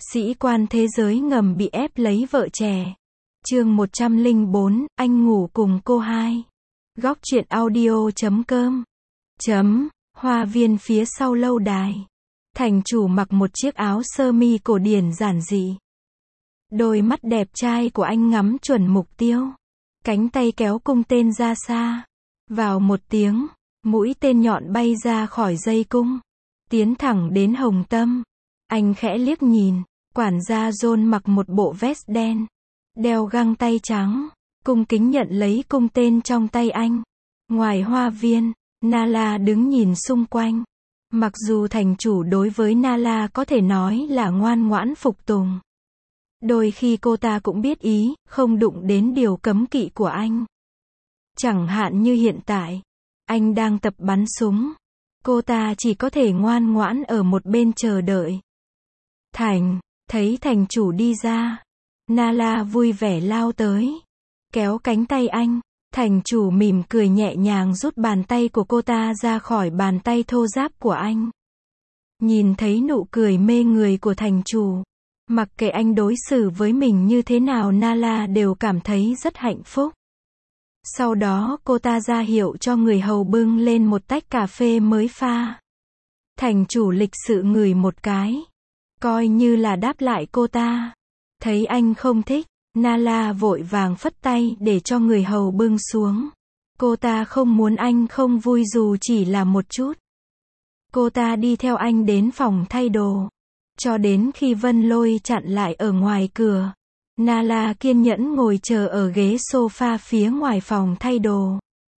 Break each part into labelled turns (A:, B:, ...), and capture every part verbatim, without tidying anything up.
A: Sĩ quan thế giới ngầm bị ép lấy vợ trẻ. Chương một trăm lẻ bốn, anh ngủ cùng cô hai. Góc truyện audio chấm com. Chấm, hoa viên phía sau lâu đài. Thành chủ mặc một chiếc áo sơ mi cổ điển giản dị. Đôi mắt đẹp trai của anh ngắm chuẩn mục tiêu. Cánh tay kéo cung tên ra xa. Vào một tiếng, mũi tên nhọn bay ra khỏi dây cung. Tiến thẳng đến hồng tâm. Anh khẽ liếc nhìn, quản gia John mặc một bộ vest đen. Đeo găng tay trắng, cung kính nhận lấy cung tên trong tay anh. Ngoài hoa viên, Nala đứng nhìn xung quanh. Mặc dù thành chủ đối với Nala có thể nói là ngoan ngoãn phục tùng. Đôi khi cô ta cũng biết ý, không đụng đến điều cấm kỵ của anh. Chẳng hạn như hiện tại, anh đang tập bắn súng. Cô ta chỉ có thể ngoan ngoãn ở một bên chờ đợi. Thành, thấy thành chủ đi ra. Nala vui vẻ lao tới. Kéo cánh tay anh. Thành chủ mỉm cười nhẹ nhàng rút bàn tay của cô ta ra khỏi bàn tay thô ráp của anh. Nhìn thấy nụ cười mê người của thành chủ. Mặc kệ anh đối xử với mình như thế nào, Nala đều cảm thấy rất hạnh phúc. Sau đó cô ta ra hiệu cho người hầu bưng lên một tách cà phê mới pha. Thành chủ lịch sự ngửi một cái. Coi như là đáp lại cô ta. Thấy anh không thích, Nala vội vàng phất tay để cho người hầu bưng xuống. Cô ta không muốn anh không vui dù chỉ là một chút. Cô ta đi theo anh đến phòng thay đồ. Cho đến khi Vân Lôi chặn lại ở ngoài cửa. Nala kiên nhẫn ngồi chờ ở ghế sofa phía ngoài phòng thay đồ.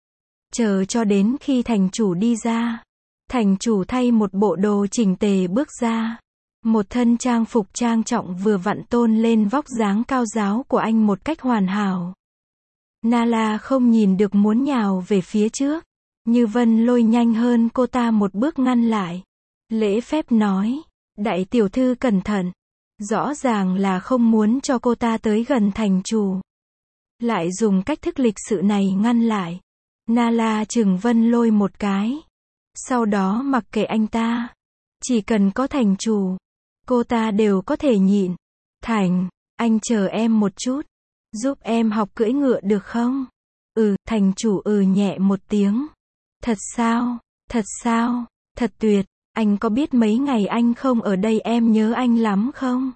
A: Chờ cho đến khi thành chủ đi ra. Thành chủ thay một bộ đồ chỉnh tề bước ra. Một thân trang phục trang trọng vừa vặn tôn lên vóc dáng cao ráo của anh một cách hoàn hảo. Nala không nhìn được muốn nhào về phía trước. Như Vân Lôi nhanh hơn cô ta một bước ngăn lại. Lễ phép nói, đại tiểu thư cẩn thận. Rõ ràng là không muốn cho cô ta tới gần thành chủ. Lại dùng cách thức lịch sự này ngăn lại. Nala chừng Vân Lôi một cái. Sau đó mặc kệ anh ta. Chỉ cần có thành chủ, cô ta đều có thể nhịn. Thành, anh chờ em một chút. Giúp em học cưỡi ngựa được không? Ừ, thành chủ ừ nhẹ một tiếng. Thật sao? Thật sao? Thật tuyệt. Anh có biết mấy ngày anh không ở đây em nhớ anh lắm không?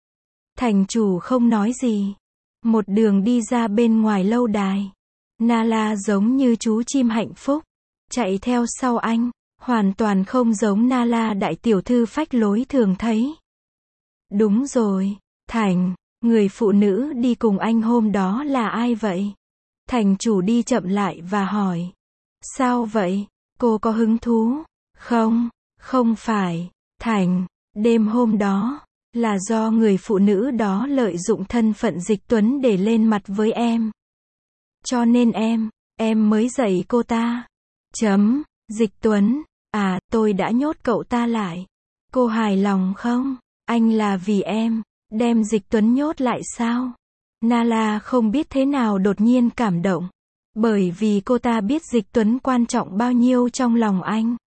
A: Thành chủ không nói gì. Một đường đi ra bên ngoài lâu đài. Nala giống như chú chim hạnh phúc. Chạy theo sau anh. Hoàn toàn không giống Nala đại tiểu thư phách lối thường thấy. Đúng rồi. Thành, người phụ nữ đi cùng anh hôm đó là ai vậy? Thành chủ đi chậm lại và hỏi. Sao vậy? Cô có hứng thú? Không, không phải. Thành, đêm hôm đó, là do người phụ nữ đó lợi dụng thân phận Dịch Tuấn để lên mặt với em. Cho nên em, em mới dạy cô ta. Chấm, Dịch Tuấn, à, tôi đã nhốt cậu ta lại. Cô hài lòng không? Anh là vì em, đem Dịch Tuấn nhốt lại sao? Nala không biết thế nào đột nhiên cảm động. Bởi vì cô ta biết Dịch Tuấn quan trọng bao nhiêu trong lòng anh.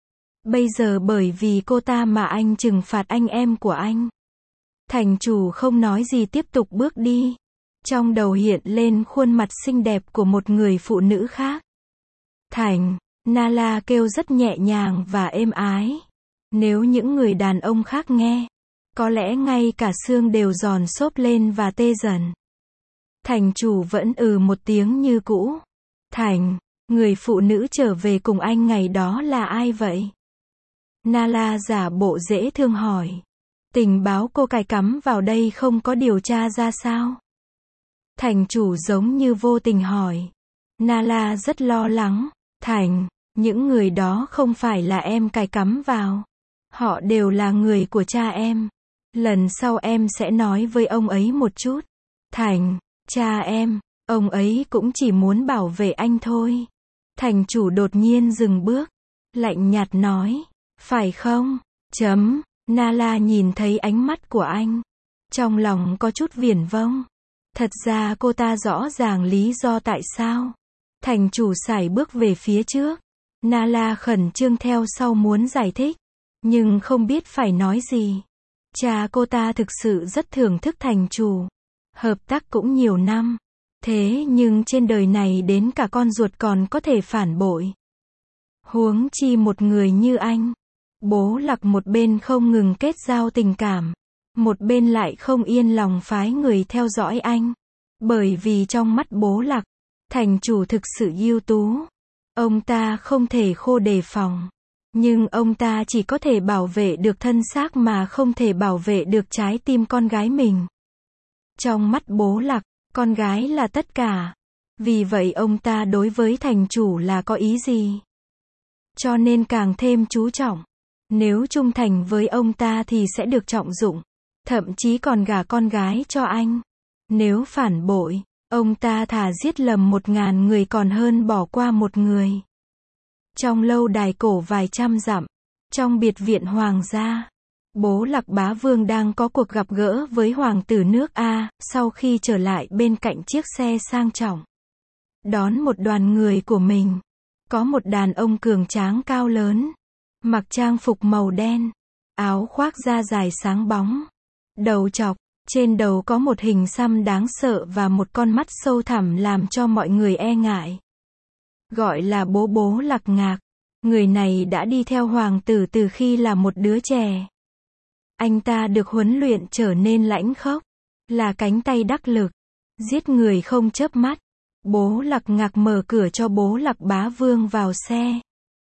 A: Bây giờ bởi vì cô ta mà anh trừng phạt anh em của anh. Thành chủ không nói gì tiếp tục bước đi. Trong đầu hiện lên khuôn mặt xinh đẹp của một người phụ nữ khác. Thành, Nala kêu rất nhẹ nhàng và êm ái. Nếu những người đàn ông khác nghe, có lẽ ngay cả xương đều giòn xốp lên và tê dần. Thành chủ vẫn ừ một tiếng như cũ. Thành, người phụ nữ trở về cùng anh ngày đó là ai vậy? Nala giả bộ dễ thương hỏi. Tình báo cô cài cắm vào đây không có điều tra ra sao? Thành chủ giống như vô tình hỏi. Nala rất lo lắng. Thành, những người đó không phải là em cài cắm vào. Họ đều là người của cha em. Lần sau em sẽ nói với ông ấy một chút. Thành, cha em, ông ấy cũng chỉ muốn bảo vệ anh thôi. Thành chủ đột nhiên dừng bước. Lạnh nhạt nói. Phải không? Chấm. Nala nhìn thấy ánh mắt của anh. Trong lòng có chút viển vông. Thật ra cô ta rõ ràng lý do tại sao. Thành chủ sải bước về phía trước. Nala khẩn trương theo sau muốn giải thích. Nhưng không biết phải nói gì. Cha cô ta thực sự rất thưởng thức thành chủ. Hợp tác cũng nhiều năm. Thế nhưng trên đời này đến cả con ruột còn có thể phản bội. Huống chi một người như anh. Bố Lạc một bên không ngừng kết giao tình cảm. Một bên lại không yên lòng phái người theo dõi anh. Bởi vì trong mắt bố Lạc, thành chủ thực sự ưu tú. Ông ta không thể khô đề phòng. Nhưng ông ta chỉ có thể bảo vệ được thân xác mà không thể bảo vệ được trái tim con gái mình. Trong mắt bố Lạc, con gái là tất cả. Vì vậy ông ta đối với thành chủ là có ý gì? Cho nên càng thêm chú trọng. Nếu trung thành với ông ta thì sẽ được trọng dụng. Thậm chí còn gả con gái cho anh. Nếu phản bội, ông ta thà giết lầm một ngàn người còn hơn bỏ qua một người. Trong lâu đài cổ vài trăm dặm, trong biệt viện hoàng gia, bố Lạc Bá Vương đang có cuộc gặp gỡ với hoàng tử nước A, sau khi trở lại bên cạnh chiếc xe sang trọng. Đón một đoàn người của mình, có một đàn ông cường tráng cao lớn, mặc trang phục màu đen, áo khoác da dài sáng bóng, đầu chọc, trên đầu có một hình xăm đáng sợ và một con mắt sâu thẳm làm cho mọi người e ngại. Gọi là bố bố Lạc Ngạc. Người này đã đi theo hoàng tử từ khi là một đứa trẻ. Anh ta được huấn luyện trở nên lãnh khốc, là cánh tay đắc lực, giết người không chớp mắt. Bố Lạc Ngạc mở cửa cho bố Lạc Bá Vương vào xe.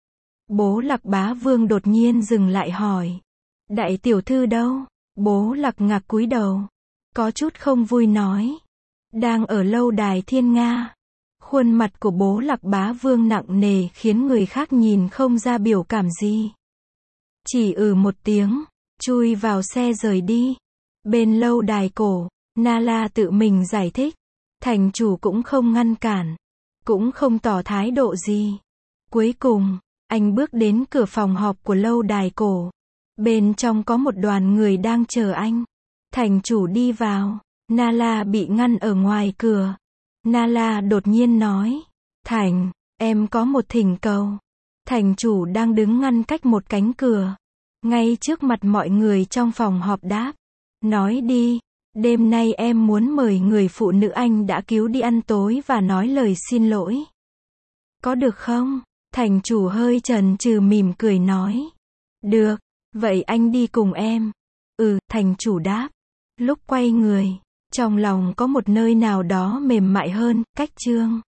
A: Bố Lạc Bá Vương đột nhiên dừng lại hỏi. Đại tiểu thư đâu? Bố Lạc Ngạc cúi đầu, có chút không vui nói. Đang ở lâu đài Thiên Nga. Khuôn mặt của bố Lạc Bá Vương nặng nề khiến người khác nhìn không ra biểu cảm gì. Chỉ ừ một tiếng, chui vào xe rời đi. Bên lâu đài cổ, Nala tự mình giải thích. Thành chủ cũng không ngăn cản, cũng không tỏ thái độ gì. Cuối cùng, anh bước đến cửa phòng họp của lâu đài cổ. Bên trong có một đoàn người đang chờ anh. Thành chủ đi vào, Nala bị ngăn ở ngoài cửa. Nala đột nhiên nói, Thành, em có một thỉnh cầu. Thành chủ đang đứng ngăn cách một cánh cửa. Ngay trước mặt mọi người trong phòng họp đáp. Nói đi, đêm nay em muốn mời người phụ nữ anh đã cứu đi ăn tối và nói lời xin lỗi. Có được không? Thành chủ hơi chần chừ mỉm cười nói. Được, vậy anh đi cùng em. Ừ, thành chủ đáp. Lúc quay người, trong lòng có một nơi nào đó mềm mại hơn, cách chương.